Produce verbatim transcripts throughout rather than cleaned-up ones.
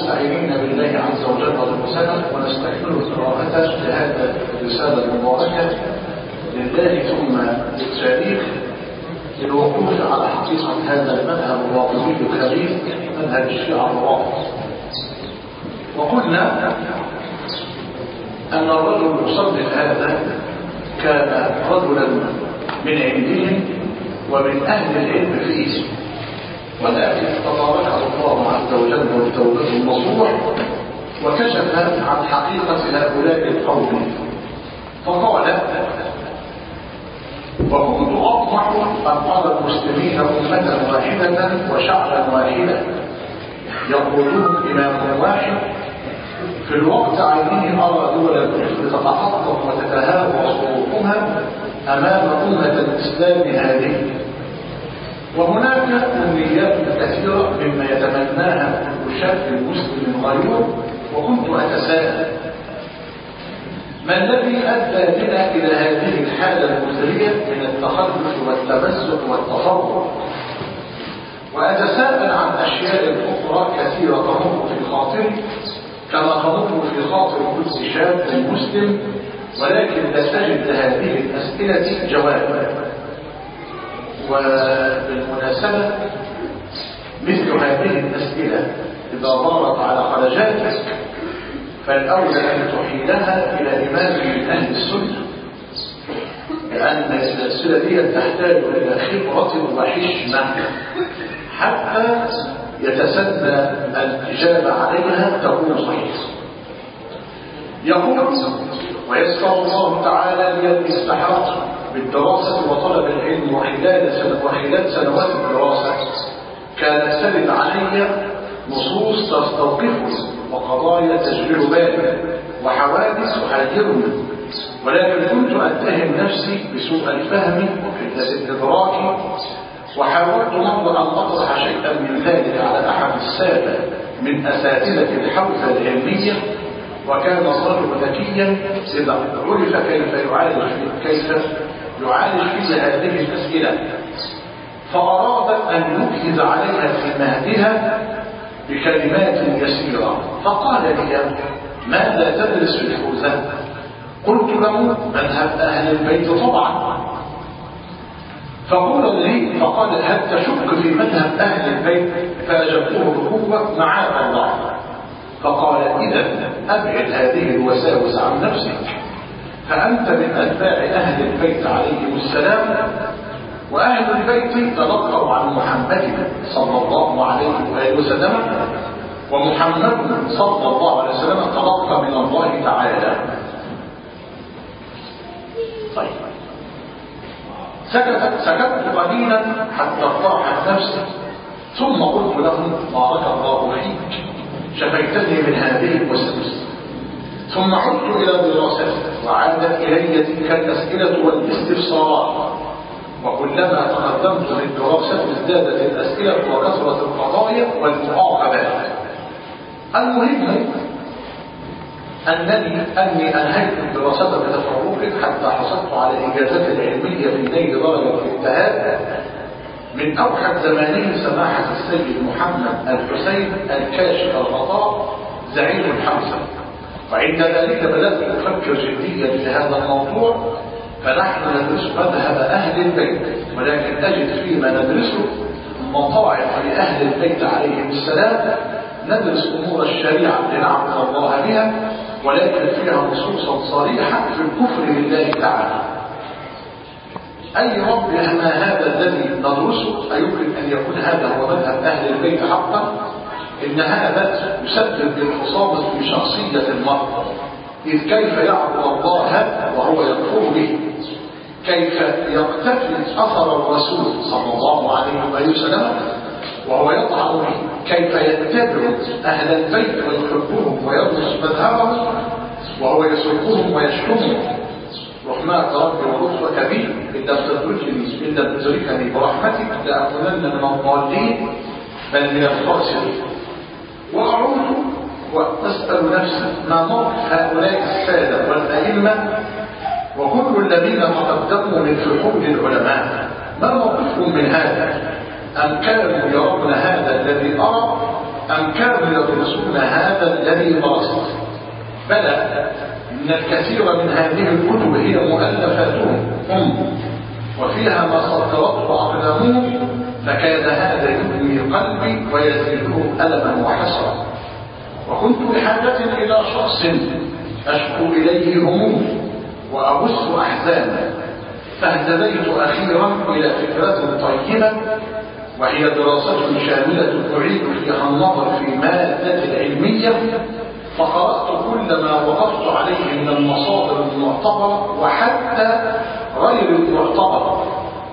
مستعينين بالله عز وجل وسلم ونستكمل قراءة لهذا الرسالة المباركة لله ثم للتاريخ للوقوف على حقيقة هذا المذهب الرافضي الخبيث مذهب الشيعة الرافض. وقلنا أن الرجل المصدق هذا كان رجلا من عندهم ومن أهل العلم فيه، ولكن تباركه الله عز وجل بتوبته النصوح وكشف عن حقيقة هؤلاء القوم فقال: وكنت أطمع أن أرى المسلمين أمة واحدة وشعبا واحدا يقودهم إمام واحد، في الوقت عينه أرى دول الكفر تتحطم وتتهاوى صروحها أمام أمة الإسلام هذه. وهناك أمنيات كثيرة مما يتمناها كل شاب مسلم غيور، وكنت أتساءل ما الذي أدى بنا إلى هذه الحالة المزرية من التخلف والتمزق والتفرق، وأتساءل عن أشياء أخرى كثيرة تمر في خاطري كما تمر في خاطر كل شاب مسلم، ولكن لا تجد هذه الأسئلة جوابا. وبالمناسبة مثل هذه الأسئلة إذا ضارت على خرجاتك فالأولى أن تحيلها إلى إمام من أهل السنة، لأن السلسلة دي تحتاج إلى خبرة وحشمة حتى يتسنى الإجابة عليها تكون صحيحة. يقول: ويسر الله تعالى لي الاستحاضة بالدراسة وطلب العلم وخلال سنة وخلال سنوات الدراسة كانت ترد علي نصوص تستوقفني وقضايا تشغل بالي وحوادث تحيرني، ولكن كنت أتهم نفسي بسوء الفهم وقلة الإدراك، وحاولت مرة أن أطرح شيئا من ذلك على أحد السادة من أساتذة الحوزة العلمية، وكان الرجل ذكيا إذا عرف كيف يعالج كيف يعالج في هذه الأسئلة، فأراد أن يجهز عليها في مهدها بكلمات يسيرة. فقال لي: ماذا تدرس في الحوزة؟ قلت له: مذهب أهل البيت طبعا. فقال لي فقال: هل تشك في مذهب أهل البيت؟ فأجبته بقوة: معاذ الله. فقال: إذا أبعد هذه الوساوس عن نفسك، فأنت من أتباع أهل البيت عليهم السلام، وأهل البيت تلقوا عن محمد صلى الله عليه وآله وسلم، ومحمد صلى الله عليه وسلم تلقى من الله تعالى. طيب، سكت سكت قليلا حتى ارتاحت نفسي، ثم قلت له: بارك الله فيك، شفيتني من هذه الوسوسة. ثم عدت إلى دراستي، وعادت إلي تلك الأسئلة والاستفسارات، وكلما تقدمت في الدراسة ازدادت الأسئلة وكثرت القضايا والمعاقبات. المهم أنني أني أنهيت الدراسة بتفوق حتى حصلت على إجازة العلمية في نيل درجة الاجتهاد من أوحد زمانه سماحة السيد محمد الحسين الكاشف الغطاء زعيم الحوزة. وعند ذلك بدأت أفكر جديا في هذا الموضوع، فنحن ندرس مذهب أهل البيت، ولكن أجد فيما ندرسه مطاعم لأهل البيت عليهم السلام، ندرس أمور الشريعة لنعبد الله بها، ولكن فيها نصوصا صريحة في الكفر بالله تعالى. أي رب ما هذا الذي ندرسه؟ أيمكن أن يكون هذا هو مذهب أهل البيت حقا؟ إن هذا يسبب انفصام في شخصية المرء، إذ كيف يعبد الله وهو يكفر به؟ كيف يقتفي أثر الرسول صلى الله عليه وسلم وهو يطعن به؟ كيف يتبع أهل البيت ويحبهم ويدرس مذهبهم وهو يسبهم ويشتمهم؟ رحمك ربي ولطفك بي، إن لم تدركني إن لم تدركني برحمتك لأكونن من الضالين بل من الخاسرين. وأعود وأسأل نفسي ما موقف هؤلاء السادة والأئمة وكل الذين تقدموا من فحول العلماء، ما موقفهم من هذا؟ أم كانوا يرون هذا الذي أرى أم كانوا يدرسون هذا الذي درست؟ بلى، إن الكثير من هذه الكتب هي مؤلفاتهم هم، وفيها ما صدرته أقلامهم، فكان هذا يبني قلبي ويزيده ألما وحسرا. وكنت بحاجة إلى شخص أشكو إليه همومي وأبث أحزاني، فاهتديت أخيرا إلى فكرة طيبة، وهي دراسة شاملة تعيد فيها النظر في مادة العلمية. فقرأت كل ما وقفت عليه من المصادر المعتبرة وحتى غير المعتبرة،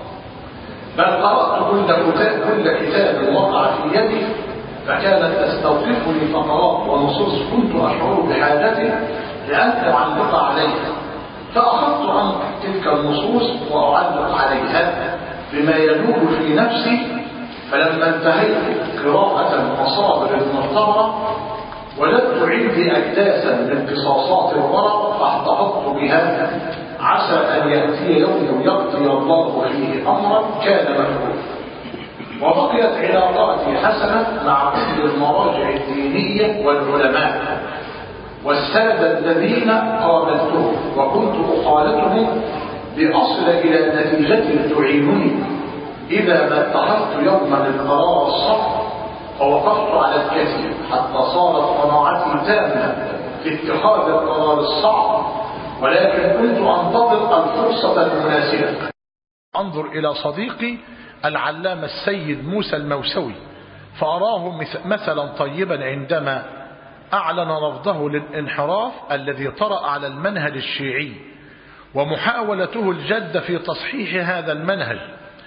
بل قرأت كل كتاب, كل كتاب وقع في يدي، فكانت تستوقفني فقرات ونصوص كنت أشعر بحاجتي لأن أعلق عليها، فأخذت عن تلك النصوص وأعلق عليها بما يدور في نفسي. فلما انتهيت قراءة المصادر المعتبرة وجدت عندي أكداسا من قصاصات الورق فاحتفظت بها، عسى أن يأتي يوم يقضي الله فيه أمرا كان مفعولا. وبقيت علاقاتي حسنة مع كل المراجع الدينية والعلماء والسادة الذين قابلتهم، وكنت أخالطهم لأصل إلى نتيجة تعينني إذا ما اتخذت يوما القرار الصح فوقفت على الكثير حتى صارت قناعتي تامة في اتخاذ القرار الصعب، ولكن كنت أنتظر الفرصة المناسبة. أنظر إلى صديقي العلامة السيد موسى الموسوي فأراه مثلا طيبا عندما أعلن رفضه للانحراف الذي طرأ على المنهج الشيعي ومحاولته الجد في تصحيح هذا المنهج.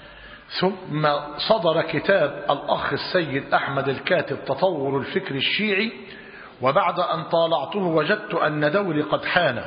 ثم صدر كتاب الأخ السيد أحمد الكاتب تطور الفكر الشيعي، وبعد أن طالعته وجدت أن دوري قد حان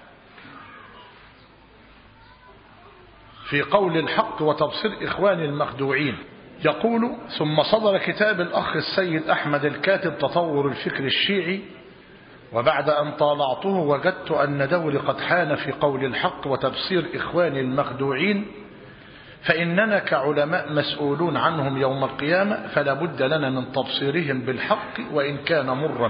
في قول الحق وتبصير إخوان المخدوعين. يقول: ثم صدر كتاب الأخ السيد أحمد الكاتب تطور الفكر الشيعي، وبعد أن طالعته وجدت أن دوري قد حان في قول الحق وتبصير إخوان المخدوعين، فإننا كعلماء مسؤولون عنهم يوم القيامة، فلا بد لنا من تبصيرهم بالحق وإن كان مرا.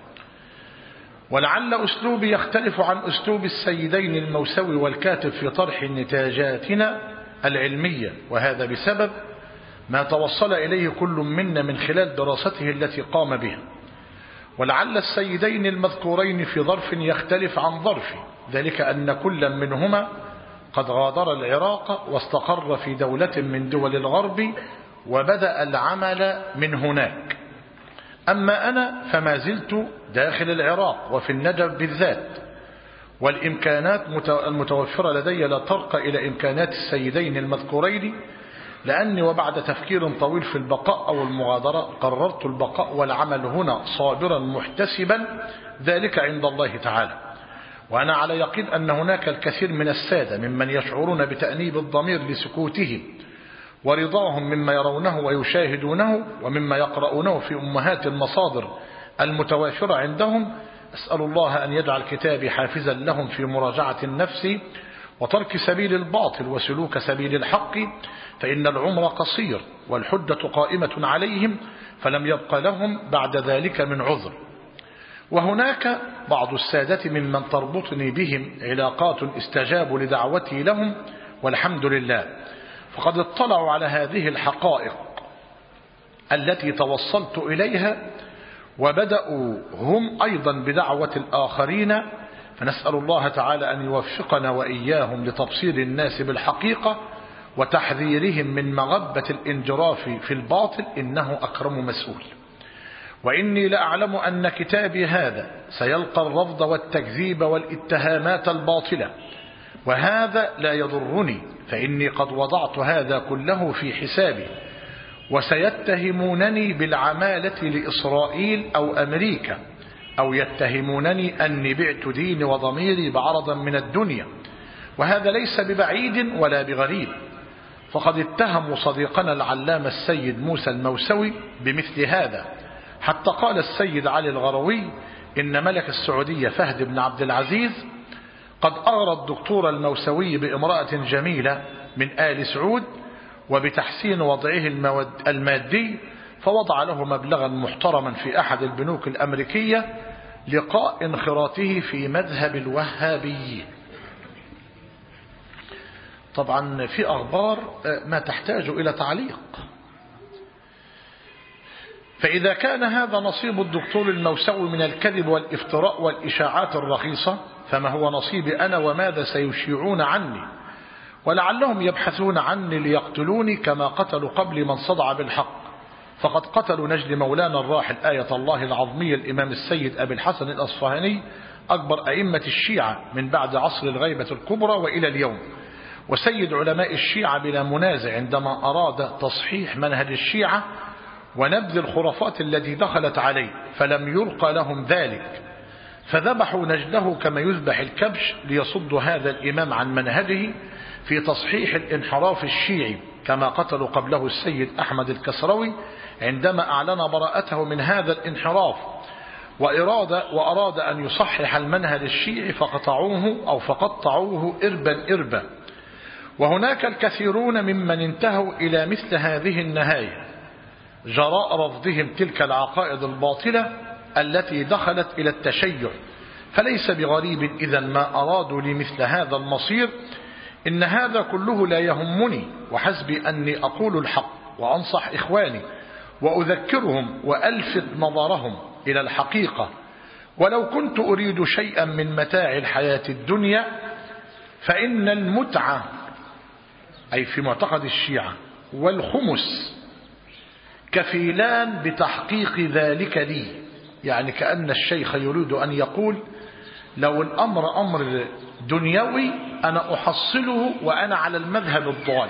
ولعل أسلوبي يختلف عن أسلوب السيدين الموسوي والكاتب في طرح نتاجاتنا العلمية، وهذا بسبب ما توصل إليه كل منا من خلال دراسته التي قام بها. ولعل السيدين المذكورين في ظرف يختلف عن ظرفي، ذلك أن كل منهما قد غادر العراق واستقر في دولة من دول الغرب وبدأ العمل من هناك. أما أنا فما زلت داخل العراق وفي النجف بالذات، والإمكانات المتوفرة لدي لا ترقى إلى إمكانات السيدين المذكورين، لأني وبعد تفكير طويل في البقاء أو المغادرة قررت البقاء والعمل هنا صابرا محتسبا ذلك عند الله تعالى. وأنا على يقين أن هناك الكثير من السادة ممن يشعرون بتأنيب الضمير لسكوتهم ورضاهم مما يرونه ويشاهدونه ومما يقرؤونه في أمهات المصادر المتوافرة عندهم. أسأل الله أن يجعل كتابي حافزا لهم في مراجعة النفس وترك سبيل الباطل وسلوك سبيل الحق، فإن العمر قصير والحجة قائمة عليهم، فلم يبق لهم بعد ذلك من عذر. وهناك بعض السادة ممن تربطني بهم علاقات استجابوا لدعوتي لهم والحمد لله، فقد اطلعوا على هذه الحقائق التي توصلت إليها، وبدأوا هم أيضا بدعوة الآخرين. فنسأل الله تعالى أن يوفقنا وإياهم لتبصير الناس بالحقيقة وتحذيرهم من مغبة الانجراف في الباطل، إنه أكرم مسؤول. وإني لأعلم أن كتابي هذا سيلقى الرفض والتكذيب والاتهامات الباطلة، وهذا لا يضرني، فإني قد وضعت هذا كله في حسابي. وسيتهمونني بالعمالة لإسرائيل أو أمريكا، أو يتهمونني أني بعت ديني وضميري بعرض من الدنيا، وهذا ليس ببعيد ولا بغريب. فقد اتهموا صديقنا العلامة السيد موسى الموسوي بمثل هذا، حتى قال السيد علي الغروي إن ملك السعودية فهد بن عبد العزيز قد أغرى الدكتور الموسوي بامرأة جميلة من آل سعود وبتحسين وضعه المادي، فوضع له مبلغا محترما في أحد البنوك الأمريكية لقاء انخراطه في مذهب الوهابي. طبعا في أخبار ما تحتاج إلى تعليق. فإذا كان هذا نصيب الدكتور الموسوي من الكذب والافتراء والإشاعات الرخيصة، فما هو نصيبي أنا وماذا سيشيعون عني؟ ولعلهم يبحثون عني ليقتلوني كما قتلوا قبل من صدع بالحق. فقد قتلوا نجل مولانا الراحل آية الله العظمية الإمام السيد أبي الحسن الأصفهاني أكبر أئمة الشيعة من بعد عصر الغيبة الكبرى وإلى اليوم، وسيد علماء الشيعة بلا منازع، عندما أراد تصحيح منهج الشيعة ونبذ الخرافات التي دخلت عليه، فلم يرقى لهم ذلك، فذبحوا نجله كما يذبح الكبش ليصدوا هذا الإمام عن منهجه في تصحيح الانحراف الشيعي، كما قتلوا قبله السيد أحمد الكسروي عندما أعلن براءته من هذا الانحراف وإراد, وأراد أن يصحح المنهج الشيعي فقطعوه أو فقطعوه إربا إربا. وهناك الكثيرون ممن انتهوا إلى مثل هذه النهاية جراء رفضهم تلك العقائد الباطلة التي دخلت إلى التشيع، فليس بغريب إذا ما أرادوا لمثل هذا المصير. إن هذا كله لا يهمني، وحسبي أني أقول الحق وأنصح إخواني وأذكرهم وألفت نظرهم إلى الحقيقة. ولو كنت أريد شيئا من متاع الحياة الدنيا فإن المتعة، أي في معتقد الشيعة، والخمس كفيلان بتحقيق ذلك لي. يعني كأن الشيخ يريد أن يقول لو الأمر أمر دنيوي أنا أحصله وأنا على المذهب الضال،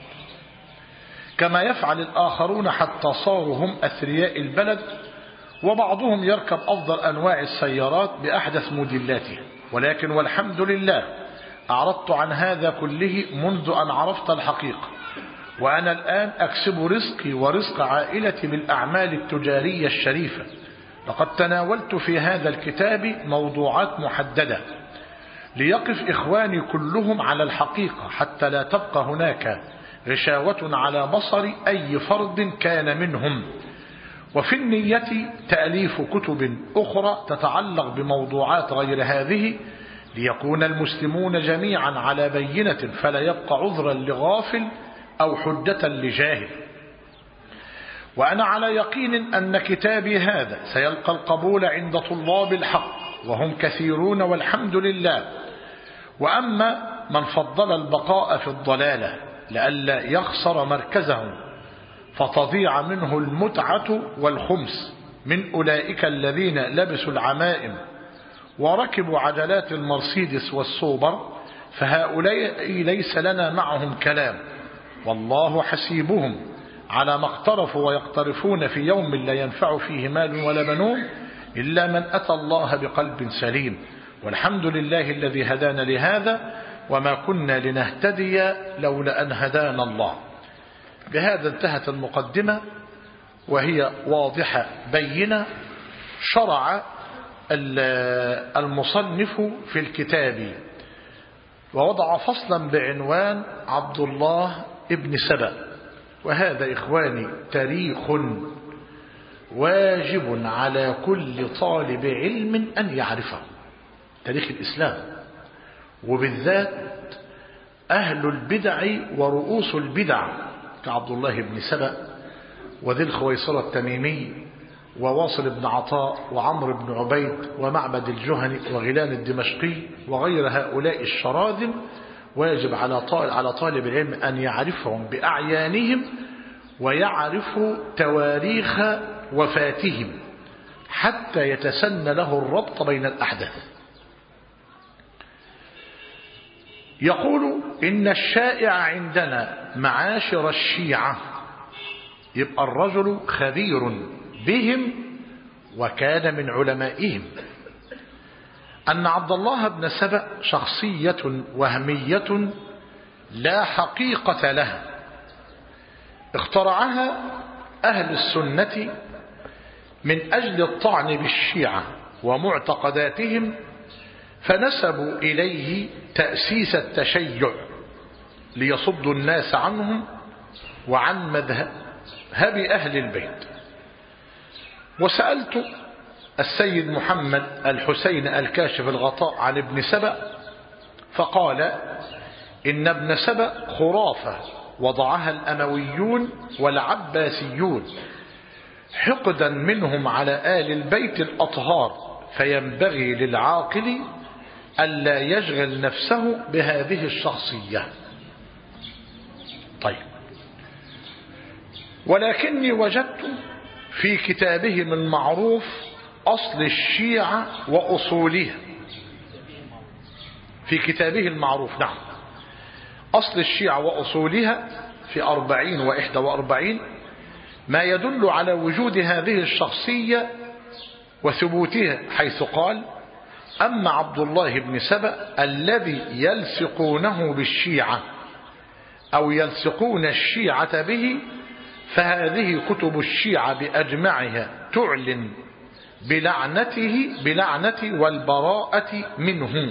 كما يفعل الآخرون حتى صاروا هم أثرياء البلد، وبعضهم يركب أفضل أنواع السيارات بأحدث موديلاتها. ولكن والحمد لله أعرضت عن هذا كله منذ أن عرفت الحقيقة، وأنا الآن أكسب رزقي ورزق عائلتي بالأعمال التجارية الشريفة. لقد تناولت في هذا الكتاب موضوعات محددة ليقف إخواني كلهم على الحقيقة، حتى لا تبقى هناك غشاوة على بصر أي فرد كان منهم. وفي النية تأليف كتب أخرى تتعلق بموضوعات غير هذه، ليكون المسلمون جميعا على بينة، فلا يبقى عذرا لغافل أو حجة لجاهل. وأنا على يقين أن كتابي هذا سيلقى القبول عند طلاب الحق، وهم كثيرون والحمد لله. وأما من فضل البقاء في الضلالة لئلا يخسر مركزه فتضيع منه المتعة والخمس من أولئك الذين لبسوا العمائم وركبوا عجلات المرسيدس والسوبر، فهؤلاء ليس لنا معهم كلام، والله حسيبهم على ما اقترفوا ويقترفون في يوم لا ينفع فيه مال ولا بنون إلا من أتى الله بقلب سليم. والحمد لله الذي هدانا لهذا، وما كنا لنهتدي لولا أن هدانا الله. بهذا انتهت المقدمة، وهي واضحة بينة. شرع المصنف في الكتاب ووضع فصلا بعنوان عبد الله ابن سبأ، وهذا إخواني تاريخ واجب على كل طالب علم أن يعرفه، تاريخ الإسلام، وبالذات أهل البدع ورؤوس البدع كعبد الله بن سبأ وذي الخويصرة التميمي وواصل بن عطاء وعمر بن عبيد ومعبد الجهني وغيلان الدمشقي وغير هؤلاء الشراذم. واجب على طالب العلم أن يعرفهم بأعيانهم ويعرف تواريخ وفاتهم حتى يتسنى له الربط بين الأحداث. يقول إن الشائع عندنا معاشر الشيعة، يبقى الرجل خبير بهم وكان من علمائهم، أن عبد الله بن سبأ شخصية وهمية لا حقيقة لها، اخترعها أهل السنة من أجل الطعن بالشيعة ومعتقداتهم، فنسبوا إليه تأسيس التشيع ليصدوا الناس عنهم وعن مذهب أهل البيت. وسألت السيد محمد الحسين الكاشف الغطاء عن ابن سبأ فقال إن ابن سبأ خرافة وضعها الأمويون والعباسيون حقدا منهم على آل البيت الأطهار، فينبغي للعاقل ألا يشغل نفسه بهذه الشخصية. طيب، ولكني وجدت في كتابهم المعروف أصل الشيعة وأصولها، في كتابه المعروف نعم أصل الشيعة وأصولها في أربعين وإحدى وأربعين ما يدل على وجود هذه الشخصية وثبوتها، حيث قال: أما عبد الله بن سبأ الذي يلصقونه بالشيعة أو يلصقون الشيعة به فهذه كتب الشيعة بأجمعها تعلن بلعنته بلعنة والبراءة منه.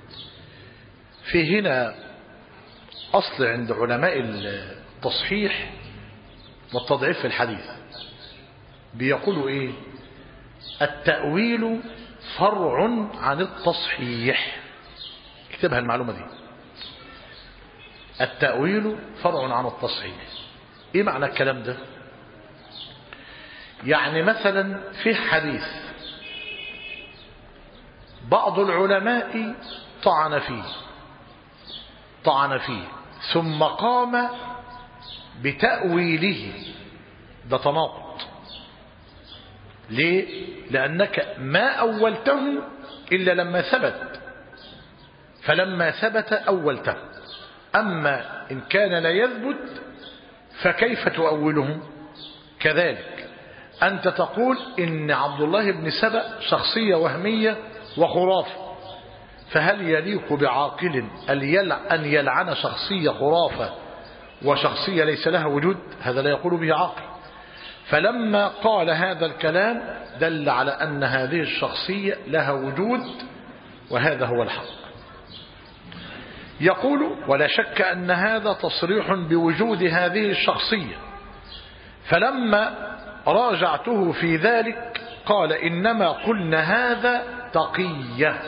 في هنا أصل عند علماء التصحيح والتضعيف في الحديث بيقولوا إيه؟ التأويل فرع عن التصحيح. اكتبها المعلومة دي، التأويل فرع عن التصحيح. ايه معنى الكلام ده؟ يعني مثلا في حديث بعض العلماء طعن فيه طعن فيه ثم قام بتأويله، ده تناقض. ليه؟ لأنك ما أولته إلا لما ثبت، فلما ثبت أولته. أما إن كان لا يثبت فكيف تؤوله؟ كذلك أنت تقول إن عبد الله بن سبأ شخصية وهمية وخرافة، فهل يليق بعاقل أن يلعن شخصية خرافة وشخصية ليس لها وجود؟ هذا لا يقول به عاقل. فلما قال هذا الكلام دل على أن هذه الشخصية لها وجود، وهذا هو الحق. يقول: ولا شك أن هذا تصريح بوجود هذه الشخصية، فلما راجعته في ذلك قال: إنما قلنا هذا تقية،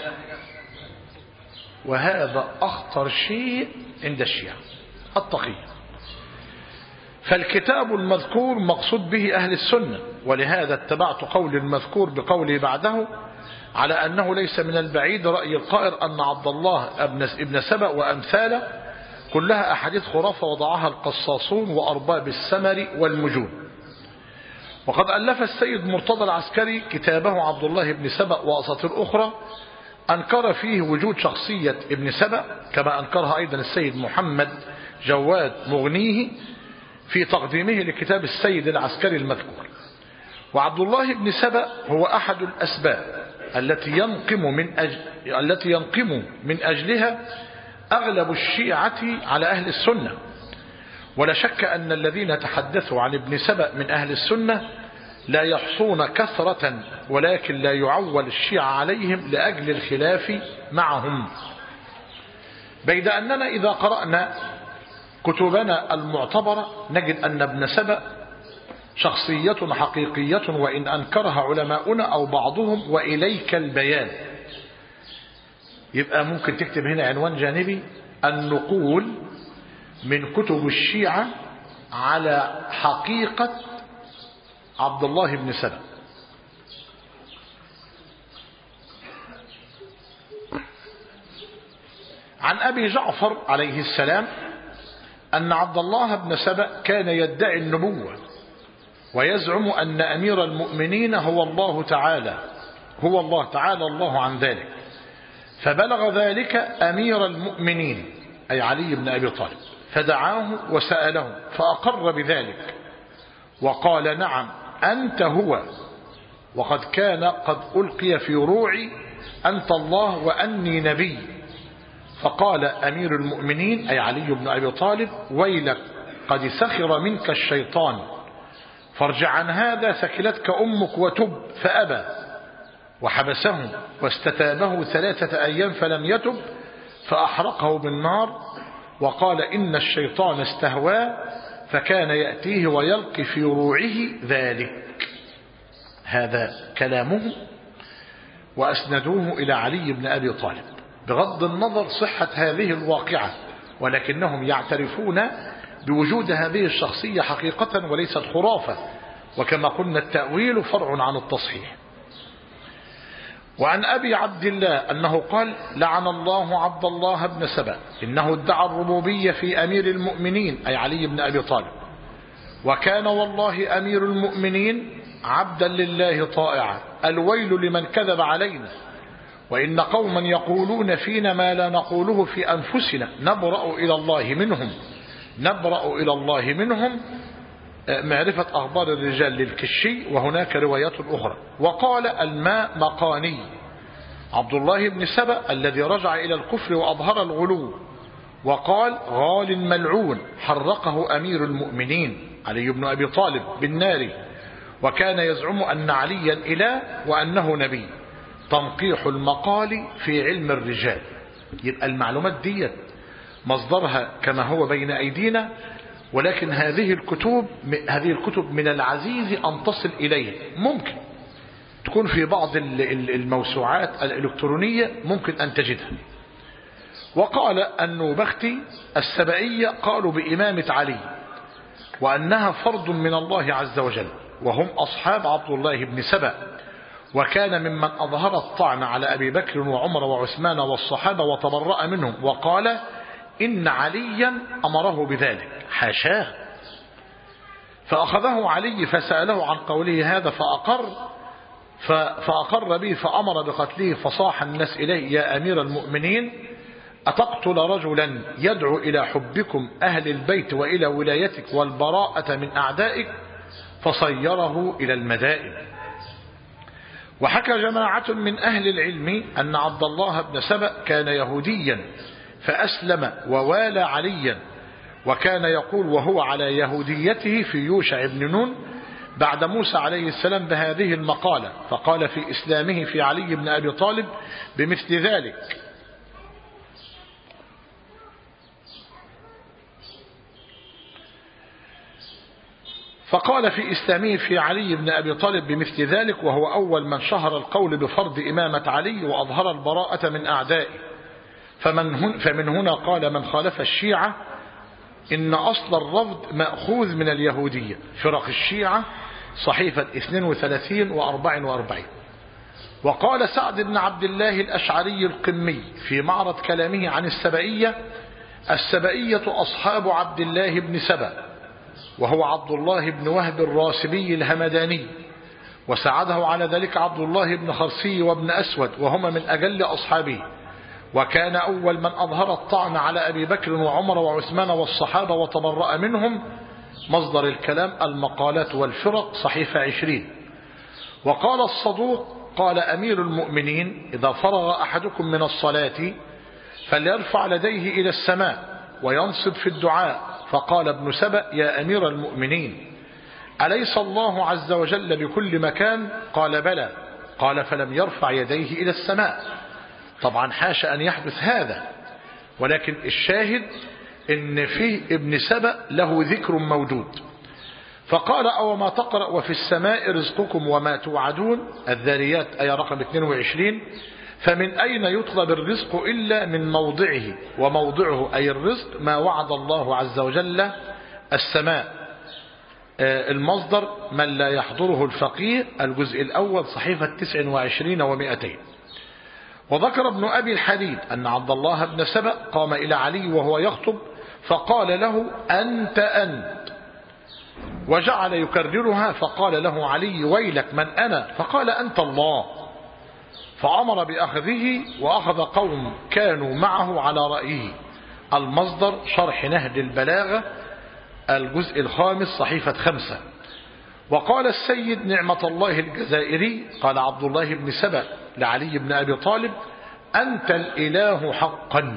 وهذا أخطر شيء عند الشيعة، التقية. فالكتاب المذكور مقصود به أهل السنة، ولهذا اتبعت قول المذكور بقوله بعده على أنه ليس من البعيد رأي القائل أن عبد الله ابن سبأ وأمثاله كلها أحاديث خرافة وضعها القصاصون وأرباب السمر والمجون. وقد ألف السيد مرتضى العسكري كتابه عبد الله بن سبأ وأساطير أخرى أنكر فيه وجود شخصية ابن سبأ، كما أنكرها أيضا السيد محمد جواد مغنيه في تقديمه لكتاب السيد العسكري المذكور. وعبد الله بن سبأ هو أحد الأسباب التي ينقم من أجل التي ينقم من أجلها أغلب الشيعة على أهل السنة. ولا شك أن الذين تحدثوا عن ابن سبأ من أهل السنة لا يحصون كثرة، ولكن لا يعول الشيعة عليهم لأجل الخلاف معهم. بيد أننا إذا قرأنا كتبنا المعتبرة نجد أن ابن سبأ شخصية حقيقية، وإن أنكرها علماؤنا أو بعضهم وإليك البيان. يبقى ممكن تكتب هنا عنوان جانبي: النقول من كتب الشيعة على حقيقة عبد الله بن سبأ. عن أبي جعفر عليه السلام أن عبد الله بن سبأ كان يدعي النبوة ويزعم أن أمير المؤمنين هو الله تعالى هو الله تعالى الله عن ذلك، فبلغ ذلك أمير المؤمنين أي علي بن أبي طالب، فدعاه وسأله فأقر بذلك وقال: نعم أنت هو، وقد كان قد ألقي في روعي أنت الله وأني نبي. فقال أمير المؤمنين أي علي بن أبي طالب: ويلك قد سخر منك الشيطان، فارجع عن هذا ثكلتك أمك وتب، فأبى، وحبسه واستتابه ثلاثة أيام فلم يتب، فأحرقه بالنار، وقال: إن الشيطان استهواه فكان يأتيه ويلقي في روعه ذلك. هذا كلامهم وأسندوه إلى علي بن أبي طالب بغض النظر صحة هذه الواقعة، ولكنهم يعترفون بوجود هذه الشخصية حقيقة وليست خرافة، وكما قلنا التأويل فرع عن التصحيح. وعن أبي عبد الله أنه قال: لعن الله عبد الله بن سبأ إنه ادعى الربوبية في أمير المؤمنين أي علي بن أبي طالب، وكان والله أمير المؤمنين عبدا لله طائعا، الويل لمن كذب علينا، وإن قوما يقولون فينا ما لا نقوله في أنفسنا نبرأ إلى الله منهم نبرأ إلى الله منهم معرفة أخبار الرجال للكشي، وهناك روايات أخرى. وقال: الماء مقاني عبد الله بن سبأ الذي رجع إلى الكفر وأظهر الغلو. وقال: غال ملعون حرقه أمير المؤمنين علي بن أبي طالب بالنار، وكان يزعم أن عليا إله وأنه نبي. تنقيح المقال في علم الرجال. يبقى المعلومات دي مصدرها كما هو بين أيدينا، ولكن هذه الكتب هذه الكتب من العزيز أن تصل إليه، ممكن تكون في بعض الموسوعات الإلكترونية ممكن أن تجدها. وقال النوبختي: السبائية قالوا بإمامة علي وأنها فرض من الله عز وجل، وهم أصحاب عبد الله بن سبأ، وكان ممن أظهر الطعن على أبي بكر وعمر وعثمان والصحابة وتبرأ منهم، وقال: إن عليا أمره بذلك. حاشاه. فأخذه علي فسأله عن قوله هذا فأقر فأقر به فأمر بقتله، فصاح الناس إليه: يا أمير المؤمنين، أتقتل رجلا يدعو إلى حبكم أهل البيت وإلى ولايتك والبراءة من أعدائك؟ فصيره إلى المدائن. وحكى جماعة من أهل العلم أن عبد الله بن سبأ كان يهوديا فأسلم ووالى عليا، وكان يقول وهو على يهوديته في يوشع بن نون بعد موسى عليه السلام بهذه المقالة، فقال في إسلامه في علي بن أبي طالب بمثل ذلك. فقال في إسلامه في علي بن أبي طالب بمثل ذلك، وهو أول من شهر القول بفرض إمامة علي وأظهر البراءة من أعدائه. فمن, هن فمن هنا قال من خالف الشيعة إن أصل الرفض مأخوذ من اليهودية. فرق الشيعة صحيفة اثنين وثلاثين وأربع وأربعين. وقال سعد بن عبد الله الأشعري القمي في معرض كلامه عن السبائية: السبائية أصحاب عبد الله بن سبأ، وهو عبد الله بن وهب الراسبي الهمداني، وساعده على ذلك عبد الله بن خرسي وابن أسود، وهما من أجل أصحابه. وكان أول من أظهر الطعن على أبي بكر وعمر وعثمان والصحابة وتبرأ منهم. مصدر الكلام المقالات والفرق صحيفة عشرين. وقال الصدوق قال أمير المؤمنين: إذا فرغ أحدكم من الصلاة فليرفع لديه إلى السماء وينصب في الدعاء. فقال ابن سبأ: يا أمير المؤمنين، أليس الله عز وجل بكل مكان؟ قال: بلى. قال: فلم يرفع يديه إلى السماء. طبعا حاشا أن يحدث هذا، ولكن الشاهد إن فيه ابن سبأ له ذكر موجود. فقال: أو ما تقرأ وفي السماء رزقكم وما توعدون، الذاريات آية رقم اثنين وعشرين. فمن أين يطلب الرزق إلا من موضعه، وموضعه أي الرزق ما وعد الله عز وجل السماء. المصدر من لا يحضره الفقيه، الجزء الأول صحيفة تسع وعشرين ومائتين. وذكر ابن أبي الحديد أن عبد الله بن سبأ قام إلى علي وهو يخطب فقال له: أنت أنت، وجعل يكررها، فقال له علي: ويلك، من أنا؟ فقال: أنت الله. فأمر بأخذه، وأخذ قوم كانوا معه على رأيه. المصدر شرح نهج البلاغة الجزء الخامس صحيفة خمسة. وقال السيد نعمة الله الجزائري قال عبد الله بن سبأ لعلي بن أبي طالب: أنت الإله حقا.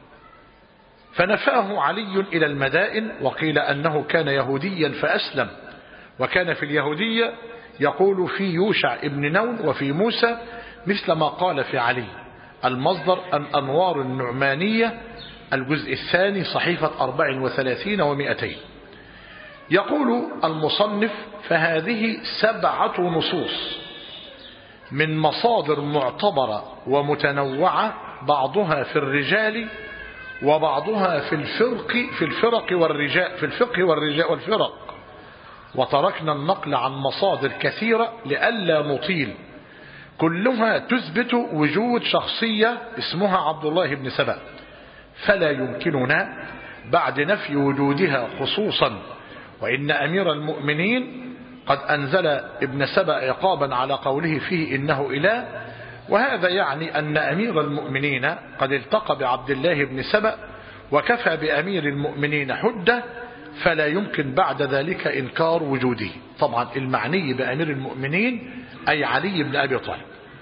فنفاه علي إلى المدائن. وقيل أنه كان يهوديا فأسلم، وكان في اليهودية يقول في يوشع ابن نون وفي موسى مثل ما قال في علي. المصدر الأنوار النعمانية الجزء الثاني صحيفة أربع وثلاثين ومائتين. يقول المصنف: فهذه سبعة نصوص من مصادر معتبرة ومتنوعة، بعضها في الرجال وبعضها في الفرق في الفرق والرجال في الفقه والرجال والفرق، وتركنا النقل عن مصادر كثيرة لئلا نطيل، كلها تثبت وجود شخصية اسمها عبد الله بن سبأ، فلا يمكننا بعد نفي وجودها خصوصا، وإن أمير المؤمنين قد أنزل ابن سبأ عقابا على قوله فيه إنه إله، وهذا يعني أن أمير المؤمنين قد التقى بعبد الله بن سبأ وكفى بأمير المؤمنين حجة، فلا يمكن بعد ذلك إنكار وجوده. طبعا المعني بأمير المؤمنين أي علي بن أبي طالب.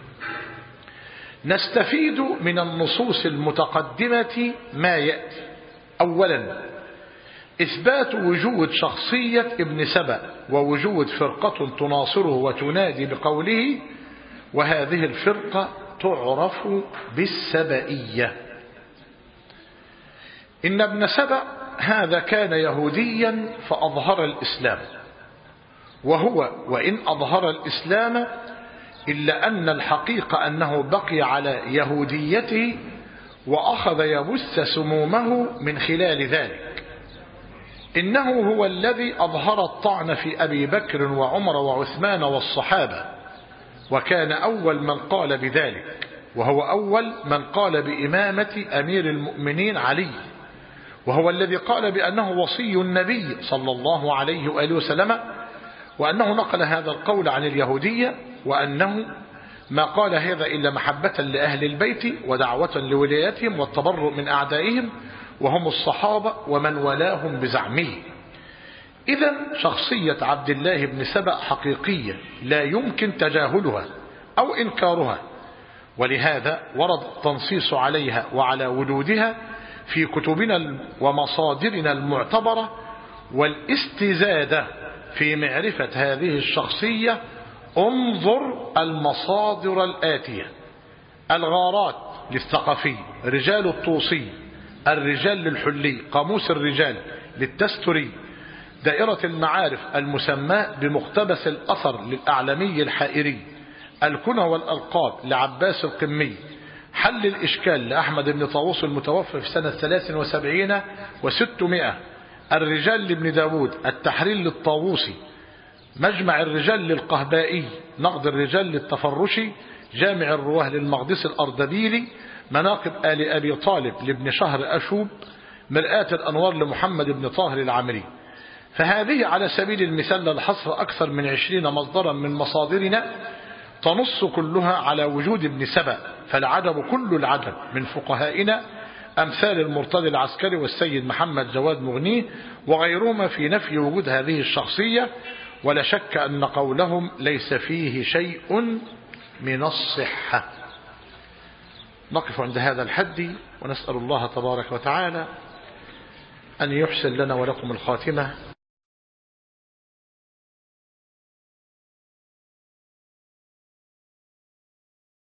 نستفيد من النصوص المتقدمة ما يأتي: أولا إثبات وجود شخصية ابن سبأ ووجود فرقة تناصره وتنادي بقوله، وهذه الفرقة تعرف بالسبئية. إن ابن سبأ هذا كان يهوديا فأظهر الإسلام، وهو وإن أظهر الإسلام إلا أن الحقيقة أنه بقي على يهوديته وأخذ يبث سمومه من خلال ذلك. إنه هو الذي أظهر الطعن في أبي بكر وعمر وعثمان والصحابة، وكان أول من قال بذلك، وهو أول من قال بإمامة أمير المؤمنين علي، وهو الذي قال بأنه وصي النبي صلى الله عليه وآله وسلم، وأنه نقل هذا القول عن اليهودية، وأنه ما قال هذا إلا محبة لأهل البيت ودعوة لولايتهم والتبرؤ من أعدائهم، وهم الصحابة ومن ولاهم بزعمه. إذن شخصية عبد الله بن سبأ حقيقية لا يمكن تجاهلها أو إنكارها، ولهذا ورد التنصيص عليها وعلى وجودها في كتبنا ومصادرنا المعتبرة، والاستزادة في معرفة هذه الشخصية انظر المصادر الآتية: الغارات للثقفي، رجال الطوسي، الرجال للحلي، قاموس الرجال للتستري، دائرة المعارف المسماة بمقتبس الأثر للأعلمي الحائري، الكنى والألقاب لعباس القمي، حل الإشكال لأحمد بن طاووس المتوفى في سنة ثلاث وسبعين وستمائة، الرجال لابن داود، التحرير للطاووسي، مجمع الرجال للقهبائي، نقد الرجال للتفرشي، جامع الرواه للمقدس الأردبيلي، مناقب آل أبي طالب لابن شهر أشوب، مرآة الأنوار لمحمد بن طاهر العمري. فهذه على سبيل المثال الحصر أكثر من عشرين مصدرا من مصادرنا تنص كلها على وجود ابن سبأ، فالعجب كل العجب من فقهائنا أمثال المرتضي العسكري والسيد محمد جواد مغني وغيرهما في نفي وجود هذه الشخصية، ولا شك أن قولهم ليس فيه شيء من الصحة. نقف عند هذا الحد، ونسأل الله تبارك وتعالى أن يحسن لنا ولكم الخاتمة.